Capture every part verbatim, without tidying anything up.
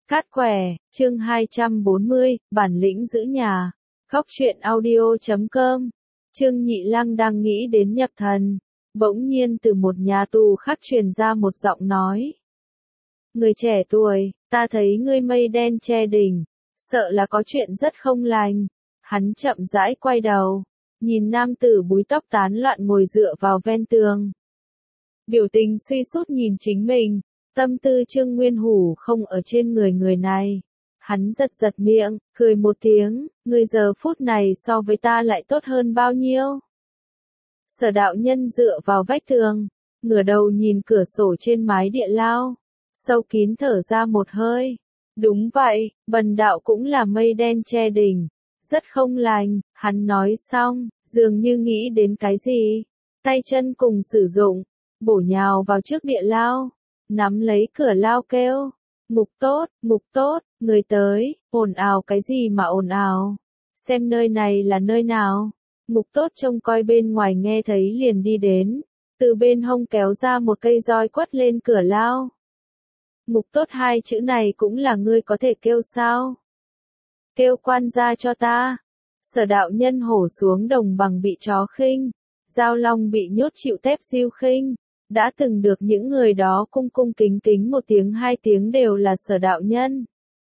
Cát quẻ, chương hai trăm bốn mươi, bản lĩnh giữ nhà. Góc truyện audio chấm com. Trương Nhị Lăng đang nghĩ đến nhập thần. Bỗng nhiên từ một nhà tù khác truyền ra một giọng nói. Người trẻ tuổi, ta thấy ngươi mây đen che đỉnh, sợ là có chuyện rất không lành. Hắn chậm rãi quay đầu, nhìn nam tử búi tóc tán loạn ngồi dựa vào ven tường. Biểu tình suy sút nhìn chính mình, tâm tư Trương Nguyên Hủ không ở trên người người này. Hắn giật giật miệng, cười một tiếng, ngươi giờ phút này so với ta lại tốt hơn bao nhiêu. Sở đạo nhân dựa vào vách tường, ngửa đầu nhìn cửa sổ trên mái địa lao, sâu kín thở ra một hơi. Đúng vậy, bần đạo cũng là mây đen che đỉnh, rất không lành. Hắn nói xong, dường như nghĩ đến cái gì, tay chân cùng sử dụng, bổ nhào vào trước địa lao, nắm lấy cửa lao kêu, Ngục Tốt, Ngục Tốt, người tới, ồn ào cái gì mà ồn ào, xem nơi này là nơi nào. Ngục Tốt trông coi bên ngoài nghe thấy liền đi đến, từ bên hông kéo ra một cây roi quất lên cửa lao. Ngục Tốt hai chữ này cũng là ngươi có thể kêu sao? Kêu quan gia cho ta. Sở đạo nhân hổ xuống đồng bằng bị chó khinh, Giao Long bị nhốt chịu tép diêu khinh. Đã từng được những người đó cung cung kính kính một tiếng hai tiếng đều là sở đạo nhân.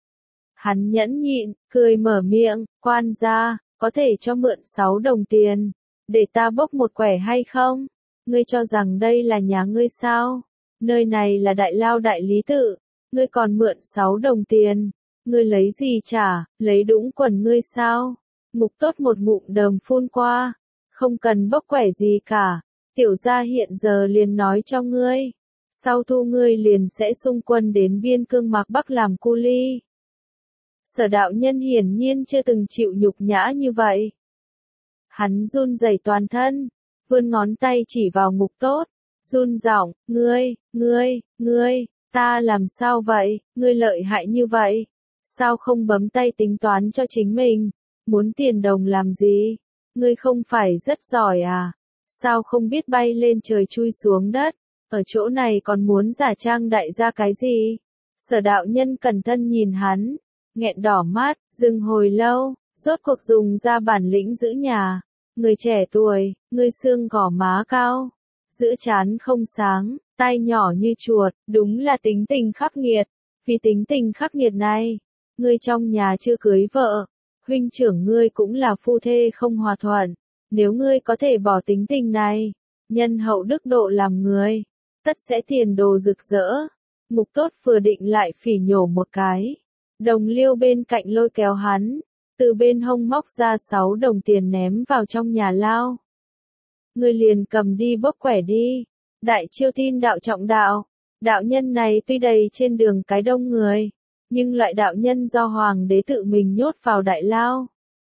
Hắn nhẫn nhịn, cười mở miệng, quan gia, có thể cho mượn sáu đồng tiền, để ta bốc một quẻ hay không? Ngươi cho rằng đây là nhà ngươi sao? Nơi này là đại lao đại lý tự, ngươi còn mượn sáu đồng tiền, ngươi lấy gì trả, lấy đũng quần ngươi sao? Ngục Tốt một ngụm đờm phun qua, không cần bốc quẻ gì cả. Tiểu gia hiện giờ liền nói cho ngươi, sau thu ngươi liền sẽ xung quân đến biên cương Mạc Bắc làm cu ly. Sở đạo nhân hiển nhiên chưa từng chịu nhục nhã như vậy. Hắn run rẩy toàn thân, vươn ngón tay chỉ vào Ngục Tốt, run giọng, ngươi, ngươi, ngươi, ta làm sao vậy, ngươi lợi hại như vậy, sao không bấm tay tính toán cho chính mình, muốn tiền đồng làm gì, ngươi không phải rất giỏi à? Sao không biết bay lên trời chui xuống đất, ở chỗ này còn muốn giả trang đại gia cái gì? Sở đạo nhân cẩn thận nhìn hắn, nghẹn đỏ mắt, dừng hồi lâu, rốt cuộc dùng ra bản lĩnh giữ nhà. Người trẻ tuổi, người xương gò má cao, giữa trán không sáng, tai nhỏ như chuột, đúng là tính tình khắc nghiệt. Vì tính tình khắc nghiệt này, ngươi trong nhà chưa cưới vợ, huynh trưởng ngươi cũng là phu thê không hòa thuận. Nếu ngươi có thể bỏ tính tình này, nhân hậu đức độ làm người, tất sẽ tiền đồ rực rỡ. Ngục Tốt vừa định lại phỉ nhổ một cái, đồng liêu bên cạnh lôi kéo hắn, từ bên hông móc ra sáu đồng tiền ném vào trong nhà lao. Ngươi liền cầm đi bốc quẻ đi, đại chiêu tin đạo trọng đạo, đạo nhân này tuy đầy trên đường cái đông người, nhưng loại đạo nhân do hoàng đế tự mình nhốt vào đại lao.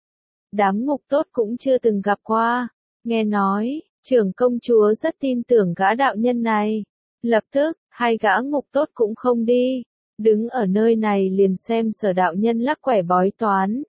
Đám Ngục Tốt cũng chưa từng gặp qua, nghe nói, trưởng công chúa rất tin tưởng gã đạo nhân này. Lập tức, hai gã Ngục Tốt cũng không đi, đứng ở nơi này liền xem sở đạo nhân lắc quẻ bói toán.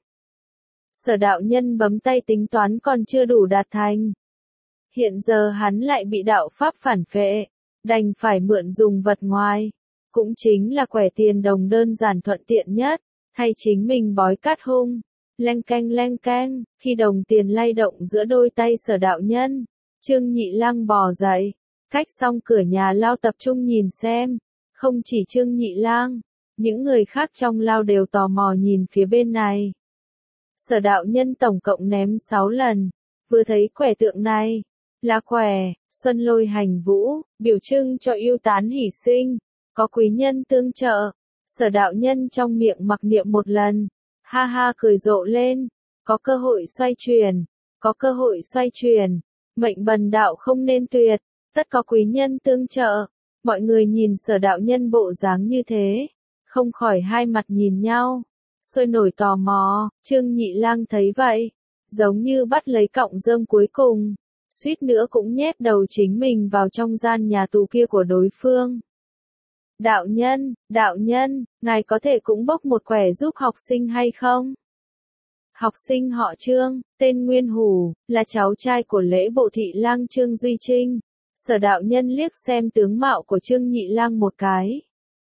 Sở đạo nhân bấm tay tính toán còn chưa đủ đạt thành. Hiện giờ hắn lại bị đạo pháp phản phệ, đành phải mượn dùng vật ngoài, cũng chính là quẻ tiền đồng đơn giản thuận tiện nhất, thay chính mình bói cát hung. Leng canh leng canh, khi đồng tiền lay động giữa đôi tay sở đạo nhân, Trương Nhị Lăng bò dậy, cách xong cửa nhà lao tập trung nhìn xem, không chỉ Trương Nhị Lăng, những người khác trong lao đều tò mò nhìn phía bên này. Sở đạo nhân tổng cộng ném sáu lần, vừa thấy quẻ tượng này, là quẻ, xuân lôi hành vũ, biểu trưng cho yêu tán hỷ sinh, có quý nhân tương trợ, sở đạo nhân trong miệng mặc niệm một lần. Ha ha cười rộ lên, có cơ hội xoay chuyển, có cơ hội xoay chuyển, mệnh bần đạo không nên tuyệt, tất có quý nhân tương trợ. Mọi người nhìn sở đạo nhân bộ dáng như thế, không khỏi hai mặt nhìn nhau, sôi nổi tò mò. Trương Nhị Lang thấy vậy, giống như bắt lấy cọng rơm cuối cùng, suýt nữa cũng nhét đầu chính mình vào trong gian nhà tù kia của đối phương. Đạo nhân, đạo nhân, ngài có thể cũng bốc một quẻ giúp học sinh hay không? Học sinh họ Trương, tên Nguyên Hủ, là cháu trai của lễ bộ thị lang Trương Duy Trinh. Sở đạo nhân liếc xem tướng mạo của Trương Nhị Lang một cái.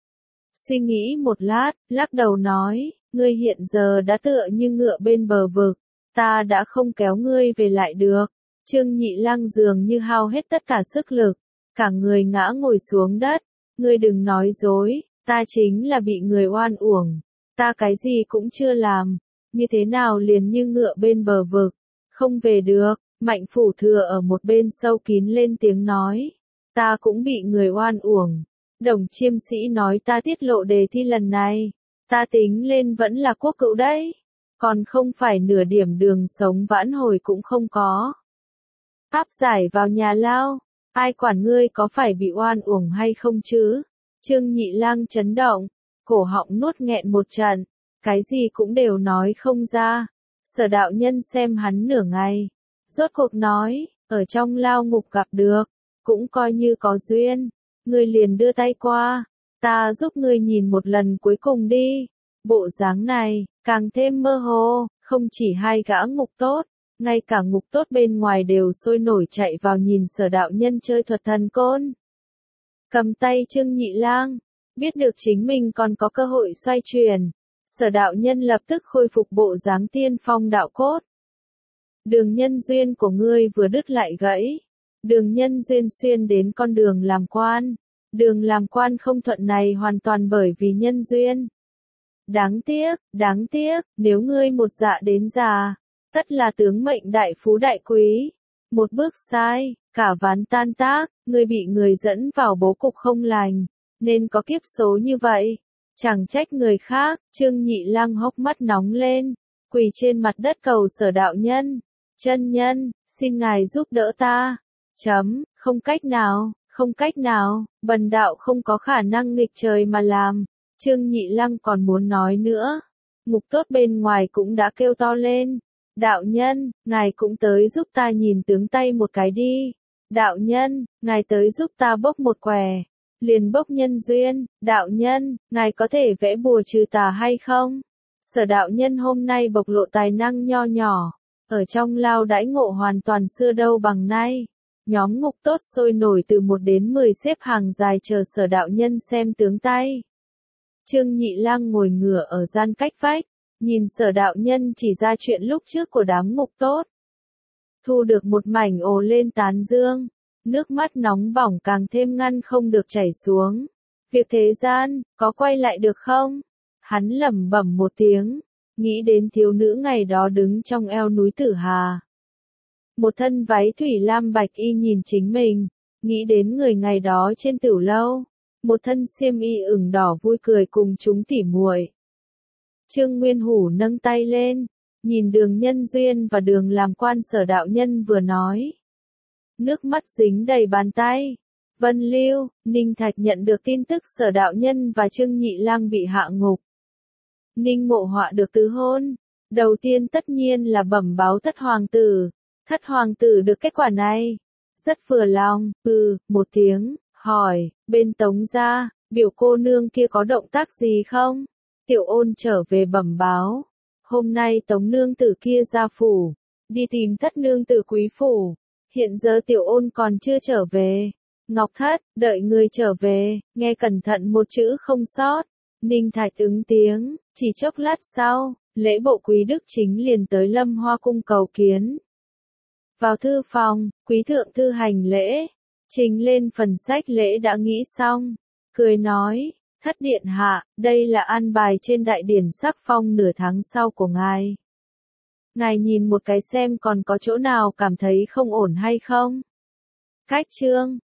suy nghĩ một lát, lắc đầu nói, ngươi hiện giờ đã tựa như ngựa bên bờ vực, ta đã không kéo ngươi về lại được. Trương Nhị Lăng dường như hao hết tất cả sức lực, cả người ngã ngồi xuống đất, ngươi đừng nói dối, ta chính là bị người oan uổng, ta cái gì cũng chưa làm, như thế nào liền như ngựa bên bờ vực, không về được. Mạnh Phủ Thừa ở một bên sâu kín lên tiếng nói, ta cũng bị người oan uổng. Đồng Chiêm Sĩ nói ta tiết lộ đề thi lần này, ta tính lên vẫn là quốc cựu đấy, còn không phải nửa điểm đường sống vãn hồi cũng không có. Áp giải vào nhà lao, ai quản ngươi có phải bị oan uổng hay không chứ? Trương Nhị Lang chấn động, cổ họng nuốt nghẹn một trận, cái gì cũng đều nói không ra. Sở đạo nhân xem hắn nửa ngày, rốt cuộc nói, ở trong lao ngục gặp được, cũng coi như có duyên, ngươi liền đưa tay qua, ta giúp ngươi nhìn một lần cuối cùng đi. Bộ dáng này, càng thêm mơ hồ, không chỉ hai gã ngục tốt, ngay cả ngục tốt bên ngoài đều sôi nổi chạy vào nhìn Sở đạo nhân chơi thuật thần côn. Cầm tay Trương Nhị Lang, biết được chính mình còn có cơ hội xoay chuyển, Sở đạo nhân lập tức khôi phục bộ dáng tiên phong đạo cốt. Đường nhân duyên của ngươi vừa đứt lại gãy, đường nhân duyên xuyên đến con đường làm quan, đường làm quan không thuận này hoàn toàn bởi vì nhân duyên. Đáng tiếc, đáng tiếc, nếu ngươi một dạ đến già, tất là tướng mệnh đại phú đại quý. Một bước sai, cả ván tan tác, ngươi bị người dẫn vào bố cục không lành, nên có kiếp số như vậy. Chẳng trách người khác, Trương Nhị Lang hốc mắt nóng lên, quỳ trên mặt đất cầu Sở đạo nhân. Chân nhân, xin ngài giúp đỡ ta. Chấm, không cách nào, không cách nào, bần đạo không có khả năng nghịch trời mà làm. Trương Nhị Lang còn muốn nói nữa. Ngục tốt bên ngoài cũng đã kêu to lên. Đạo nhân, ngài cũng tới giúp ta nhìn tướng tay một cái đi. Đạo nhân, ngài tới giúp ta bốc một quẻ. Liền bốc nhân duyên. Đạo nhân, ngài có thể vẽ bùa trừ tà hay không? Sở đạo nhân hôm nay bộc lộ tài năng nho nhỏ. Ở trong lao đãi ngộ hoàn toàn xưa đâu bằng nay. Nhóm ngục tốt sôi nổi từ một đến mười xếp hàng dài chờ Sở đạo nhân xem tướng tay. Trương Nhị Lang ngồi ngửa ở gian cách vách, nhìn Sở đạo nhân chỉ ra chuyện lúc trước của đám ngục tốt. Thu được một mảnh ồ lên tán dương, nước mắt nóng bỏng càng thêm ngăn không được chảy xuống. Việc thế gian, có quay lại được không? Hắn lẩm bẩm một tiếng, nghĩ đến thiếu nữ ngày đó đứng trong eo núi Tử Hà. Một thân váy thủy lam bạch y nhìn chính mình, nghĩ đến người ngày đó trên Tửu Lâu, một thân xiêm y ửng đỏ vui cười cùng chúng tỉ muội. Trương Nguyên Hủ nâng tay lên, nhìn đường nhân duyên và đường làm quan Sở đạo nhân vừa nói. Nước mắt dính đầy bàn tay. Vân Lưu, Ninh Thạch nhận được tin tức Sở đạo nhân và Trương Nhị Lang bị hạ ngục. Ninh Mộ Họa được tứ hôn. Đầu tiên tất nhiên là bẩm báo thất hoàng tử. Thất hoàng tử được kết quả này. Rất vừa lòng, ừ, một tiếng, hỏi, bên Tống gia, biểu cô nương kia có động tác gì không? Tiểu Ôn trở về bẩm báo. Hôm nay Tống nương tử kia ra phủ, đi tìm thất nương tử quý phủ. Hiện giờ Tiểu Ôn còn chưa trở về. Ngọc Thất, đợi người trở về, nghe cẩn thận một chữ không sót. Ninh Thạch ứng tiếng, chỉ chốc lát sau, lễ bộ quý đức chính liền tới Lâm Hoa cung cầu kiến. Vào thư phòng, quý thượng thư hành lễ, trình lên phần sách lễ đã nghĩ xong, cười nói, thất điện hạ, đây là an bài trên đại điển sắc phong nửa tháng sau của ngài. Ngài nhìn một cái xem còn có chỗ nào cảm thấy không ổn hay không? Cách chương